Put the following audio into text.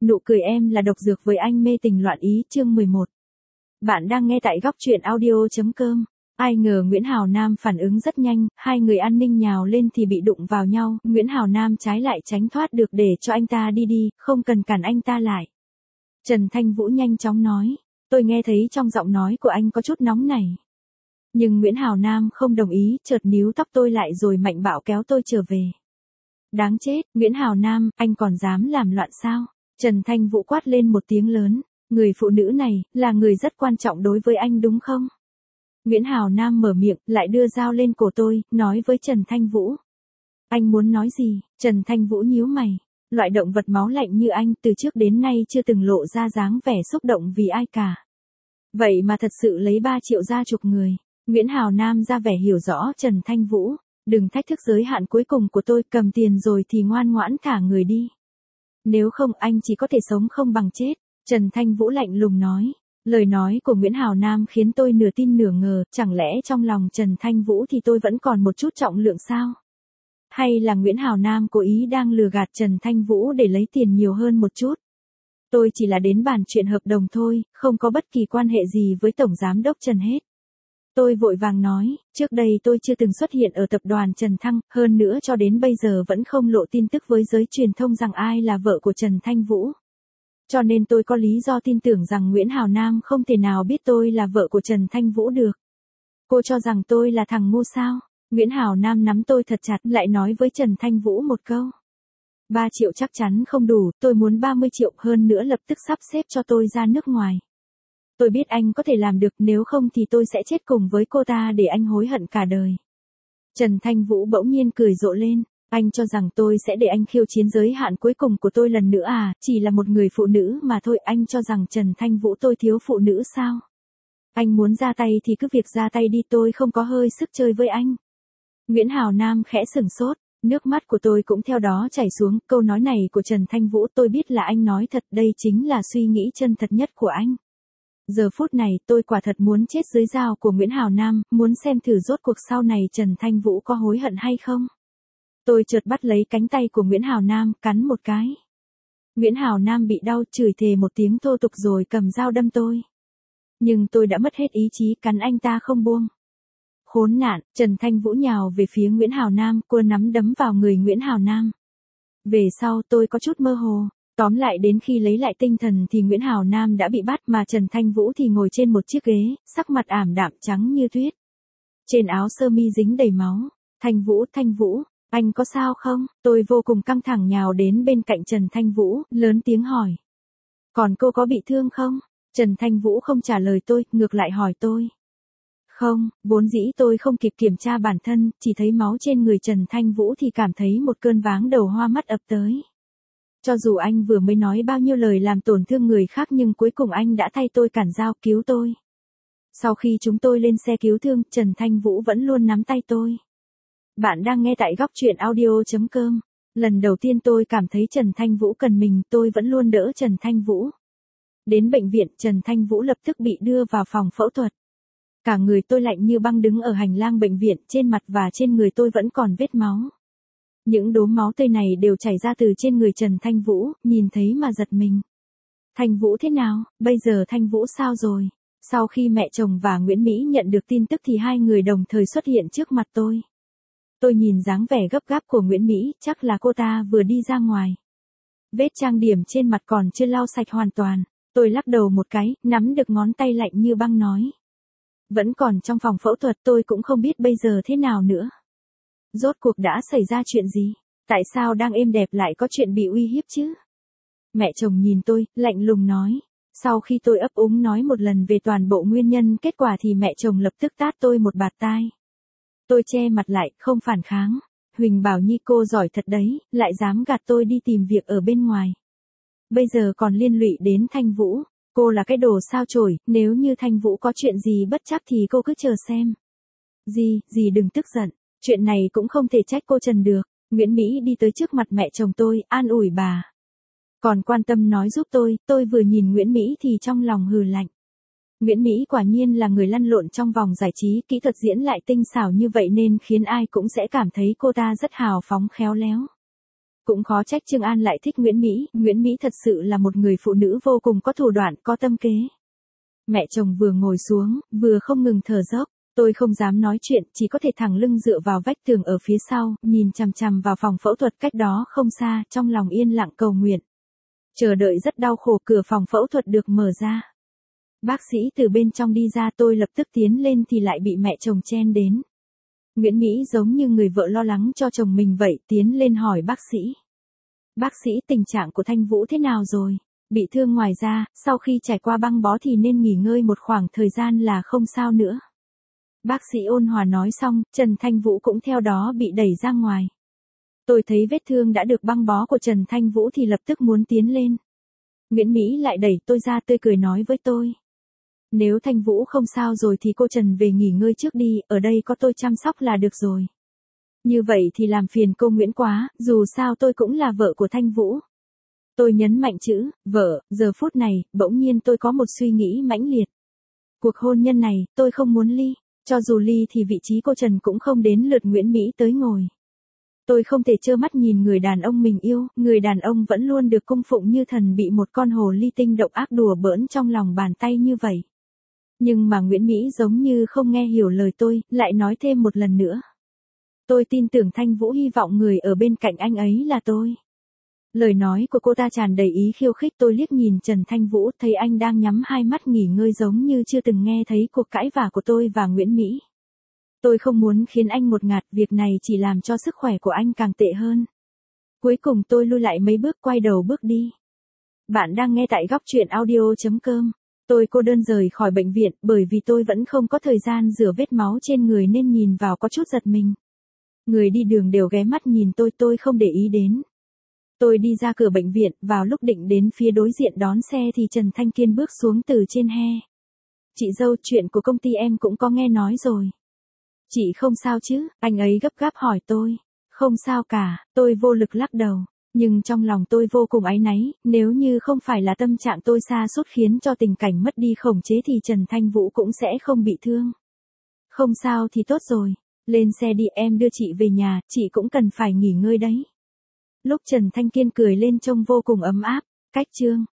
Nụ cười em là độc dược với anh mê tình loạn ý chương 11. Bạn đang nghe tại góc truyện audio.com. Ai ngờ Nguyễn Hào Nam phản ứng rất nhanh, hai người an ninh nhào lên thì bị đụng vào nhau, Nguyễn Hào Nam trái lại tránh thoát được để cho anh ta đi, không cần cản anh ta lại. Trần Thanh Vũ nhanh chóng nói, tôi nghe thấy trong giọng nói của anh có chút nóng nảy. Nhưng Nguyễn Hào Nam không đồng ý, chợt níu tóc tôi lại rồi mạnh bạo kéo tôi trở về. Đáng chết, Nguyễn Hào Nam, anh còn dám làm loạn sao? Trần Thanh Vũ quát lên một tiếng lớn, người phụ nữ này, là người rất quan trọng đối với anh đúng không? Nguyễn Hào Nam mở miệng, lại đưa dao lên cổ tôi, nói với Trần Thanh Vũ. Anh muốn nói gì? Trần Thanh Vũ nhíu mày. Loại động vật máu lạnh như anh từ trước đến nay chưa từng lộ ra dáng vẻ xúc động vì ai cả. Vậy mà thật sự lấy 3 triệu ra chuộc người. Nguyễn Hào Nam ra vẻ hiểu rõ Trần Thanh Vũ. Đừng thách thức giới hạn cuối cùng của tôi, cầm tiền rồi thì ngoan ngoãn thả người đi. Nếu không anh chỉ có thể sống không bằng chết. Trần Thanh Vũ lạnh lùng nói. Lời nói của Nguyễn Hào Nam khiến tôi nửa tin nửa ngờ, chẳng lẽ trong lòng Trần Thanh Vũ thì tôi vẫn còn một chút trọng lượng sao? Hay là Nguyễn Hào Nam cố ý đang lừa gạt Trần Thanh Vũ để lấy tiền nhiều hơn một chút? Tôi chỉ là đến bàn chuyện hợp đồng thôi, không có bất kỳ quan hệ gì với Tổng Giám đốc Trần hết. Tôi vội vàng nói, trước đây tôi chưa từng xuất hiện ở tập đoàn Trần Thăng, hơn nữa cho đến bây giờ vẫn không lộ tin tức với giới truyền thông rằng ai là vợ của Trần Thanh Vũ. Cho nên tôi có lý do tin tưởng rằng Nguyễn Hào Nam không thể nào biết tôi là vợ của Trần Thanh Vũ được. Cô cho rằng tôi là thằng ngu sao? Nguyễn Hào Nam nắm tôi thật chặt lại nói với Trần Thanh Vũ một câu. 3 triệu chắc chắn không đủ, tôi muốn 30 triệu hơn nữa lập tức sắp xếp cho tôi ra nước ngoài. Tôi biết anh có thể làm được, nếu không thì tôi sẽ chết cùng với cô ta để anh hối hận cả đời. Trần Thanh Vũ bỗng nhiên cười rộ lên. Anh cho rằng tôi sẽ để anh khiêu chiến giới hạn cuối cùng của tôi lần nữa à, chỉ là một người phụ nữ mà thôi, anh cho rằng Trần Thanh Vũ tôi thiếu phụ nữ sao? Anh muốn ra tay thì cứ việc ra tay đi, tôi không có hơi sức chơi với anh. Nguyễn Hào Nam khẽ sửng sốt, nước mắt của tôi cũng theo đó chảy xuống, câu nói này của Trần Thanh Vũ tôi biết là anh nói thật, đây chính là suy nghĩ chân thật nhất của anh. Giờ phút này tôi quả thật muốn chết dưới dao của Nguyễn Hào Nam, muốn xem thử rốt cuộc sau này Trần Thanh Vũ có hối hận hay không. Tôi chợt bắt lấy cánh tay của Nguyễn Hào Nam, cắn một cái. Nguyễn Hào Nam bị đau, chửi thề một tiếng thô tục rồi cầm dao đâm tôi. Nhưng tôi đã mất hết ý chí, cắn anh ta không buông. Khốn nạn, Trần Thanh Vũ nhào về phía Nguyễn Hào Nam, cô nắm đấm vào người Nguyễn Hào Nam. Về sau tôi có chút mơ hồ. Tóm lại đến khi lấy lại tinh thần thì Nguyễn Hào Nam đã bị bắt mà Trần Thanh Vũ thì ngồi trên một chiếc ghế, sắc mặt ảm đạm trắng như tuyết. Trên áo sơ mi dính đầy máu. Thanh Vũ, anh có sao không? Tôi vô cùng căng thẳng nhào đến bên cạnh Trần Thanh Vũ, lớn tiếng hỏi. Còn cô có bị thương không? Trần Thanh Vũ không trả lời tôi, ngược lại hỏi tôi. Không, vốn dĩ tôi không kịp kiểm tra bản thân, chỉ thấy máu trên người Trần Thanh Vũ thì cảm thấy một cơn váng đầu hoa mắt ập tới. Cho dù anh vừa mới nói bao nhiêu lời làm tổn thương người khác nhưng cuối cùng anh đã thay tôi cản dao cứu tôi. Sau khi chúng tôi lên xe cứu thương, Trần Thanh Vũ vẫn luôn nắm tay tôi. Bạn đang nghe tại góc truyện audio.com. Lần đầu tiên tôi cảm thấy Trần Thanh Vũ cần mình, tôi vẫn luôn đỡ Trần Thanh Vũ. Đến bệnh viện, Trần Thanh Vũ lập tức bị đưa vào phòng phẫu thuật. Cả người tôi lạnh như băng đứng ở hành lang bệnh viện, trên mặt và trên người tôi vẫn còn vết máu. Những đốm máu tươi này đều chảy ra từ trên người Trần Thanh Vũ, nhìn thấy mà giật mình. Thanh Vũ thế nào, bây giờ Thanh Vũ sao rồi? Sau khi mẹ chồng và Nguyễn Mỹ nhận được tin tức thì hai người đồng thời xuất hiện trước mặt tôi. Tôi nhìn dáng vẻ gấp gáp của Nguyễn Mỹ, chắc là cô ta vừa đi ra ngoài. Vết trang điểm trên mặt còn chưa lau sạch hoàn toàn. Tôi lắc đầu một cái, nắm được ngón tay lạnh như băng nói. Vẫn còn trong phòng phẫu thuật, tôi cũng không biết bây giờ thế nào nữa. Rốt cuộc đã xảy ra chuyện gì? Tại sao đang êm đẹp lại có chuyện bị uy hiếp chứ? Mẹ chồng nhìn tôi, lạnh lùng nói. Sau khi tôi ấp úng nói một lần về toàn bộ nguyên nhân kết quả thì mẹ chồng lập tức tát tôi một bạt tai. Tôi che mặt lại, không phản kháng. Huỳnh Bảo Nhi cô giỏi thật đấy, lại dám gạt tôi đi tìm việc ở bên ngoài. Bây giờ còn liên lụy đến Thanh Vũ. Cô là cái đồ sao chổi, nếu như Thanh Vũ có chuyện gì bất trắc thì cô cứ chờ xem. Dì đừng tức giận, chuyện này cũng không thể trách cô Trần được. Nguyễn Mỹ đi tới trước mặt mẹ chồng tôi, an ủi bà. Còn quan tâm nói giúp tôi vừa nhìn Nguyễn Mỹ thì trong lòng hừ lạnh. Nguyễn Mỹ quả nhiên là người lăn lộn trong vòng giải trí, kỹ thuật diễn lại tinh xảo như vậy nên khiến ai cũng sẽ cảm thấy cô ta rất hào phóng khéo léo. Cũng khó trách Trương An lại thích Nguyễn Mỹ thật sự là một người phụ nữ vô cùng có thủ đoạn, có tâm kế. Mẹ chồng vừa ngồi xuống, vừa không ngừng thở dốc. Tôi không dám nói chuyện, chỉ có thể thẳng lưng dựa vào vách tường ở phía sau, nhìn chằm chằm vào phòng phẫu thuật cách đó không xa, trong lòng yên lặng cầu nguyện. Chờ đợi rất đau khổ, cửa phòng phẫu thuật được mở ra. Bác sĩ từ bên trong đi ra, tôi lập tức tiến lên thì lại bị mẹ chồng chen đến. Nguyễn Mỹ giống như người vợ lo lắng cho chồng mình vậy, tiến lên hỏi bác sĩ. Bác sĩ, tình trạng của Thanh Vũ thế nào rồi? Bị thương ngoài ra, sau khi trải qua băng bó thì nên nghỉ ngơi một khoảng thời gian là không sao nữa. Bác sĩ ôn hòa nói xong, Trần Thanh Vũ cũng theo đó bị đẩy ra ngoài. Tôi thấy vết thương đã được băng bó của Trần Thanh Vũ thì lập tức muốn tiến lên. Nguyễn Mỹ lại đẩy tôi ra, tươi cười nói với tôi. Nếu Thanh Vũ không sao rồi thì cô Trần về nghỉ ngơi trước đi, ở đây có tôi chăm sóc là được rồi. Như vậy thì làm phiền cô Nguyễn quá, dù sao tôi cũng là vợ của Thanh Vũ. Tôi nhấn mạnh chữ, vợ, giờ phút này, bỗng nhiên tôi có một suy nghĩ mãnh liệt. Cuộc hôn nhân này, tôi không muốn ly. Cho dù ly thì vị trí cô Trần cũng không đến lượt Nguyễn Mỹ tới ngồi. Tôi không thể trơ mắt nhìn người đàn ông mình yêu, người đàn ông vẫn luôn được cung phụng như thần bị một con hồ ly tinh độc ác đùa bỡn trong lòng bàn tay như vậy. Nhưng mà Nguyễn Mỹ giống như không nghe hiểu lời tôi, lại nói thêm một lần nữa. Tôi tin tưởng Thanh Vũ hy vọng người ở bên cạnh anh ấy là tôi. Lời nói của cô ta tràn đầy ý khiêu khích, tôi liếc nhìn Trần Thanh Vũ, thấy anh đang nhắm hai mắt nghỉ ngơi giống như chưa từng nghe thấy cuộc cãi vã của tôi và Nguyễn Mỹ. Tôi không muốn khiến anh ngột ngạt, việc này chỉ làm cho sức khỏe của anh càng tệ hơn. Cuối cùng tôi lui lại mấy bước, quay đầu bước đi. Bạn đang nghe tại góc truyện audio.com. Tôi cô đơn rời khỏi bệnh viện, bởi vì tôi vẫn không có thời gian rửa vết máu trên người nên nhìn vào có chút giật mình. Người đi đường đều ghé mắt nhìn tôi không để ý đến. Tôi đi ra cửa bệnh viện, vào lúc định đến phía đối diện đón xe thì Trần Thanh Kiên bước xuống từ trên he. Chị dâu, chuyện của công ty em cũng có nghe nói rồi. Chị không sao chứ? Anh ấy gấp gáp hỏi tôi. Không sao cả, tôi vô lực lắc đầu. Nhưng trong lòng tôi vô cùng áy náy, nếu như không phải là tâm trạng tôi sa sút khiến cho tình cảnh mất đi khống chế thì Trần Thanh Vũ cũng sẽ không bị thương. Không sao thì tốt rồi. Lên xe đi, em đưa chị về nhà, chị cũng cần phải nghỉ ngơi đấy. Lúc Trần Thanh Kiên cười lên trông vô cùng ấm áp. Cách chương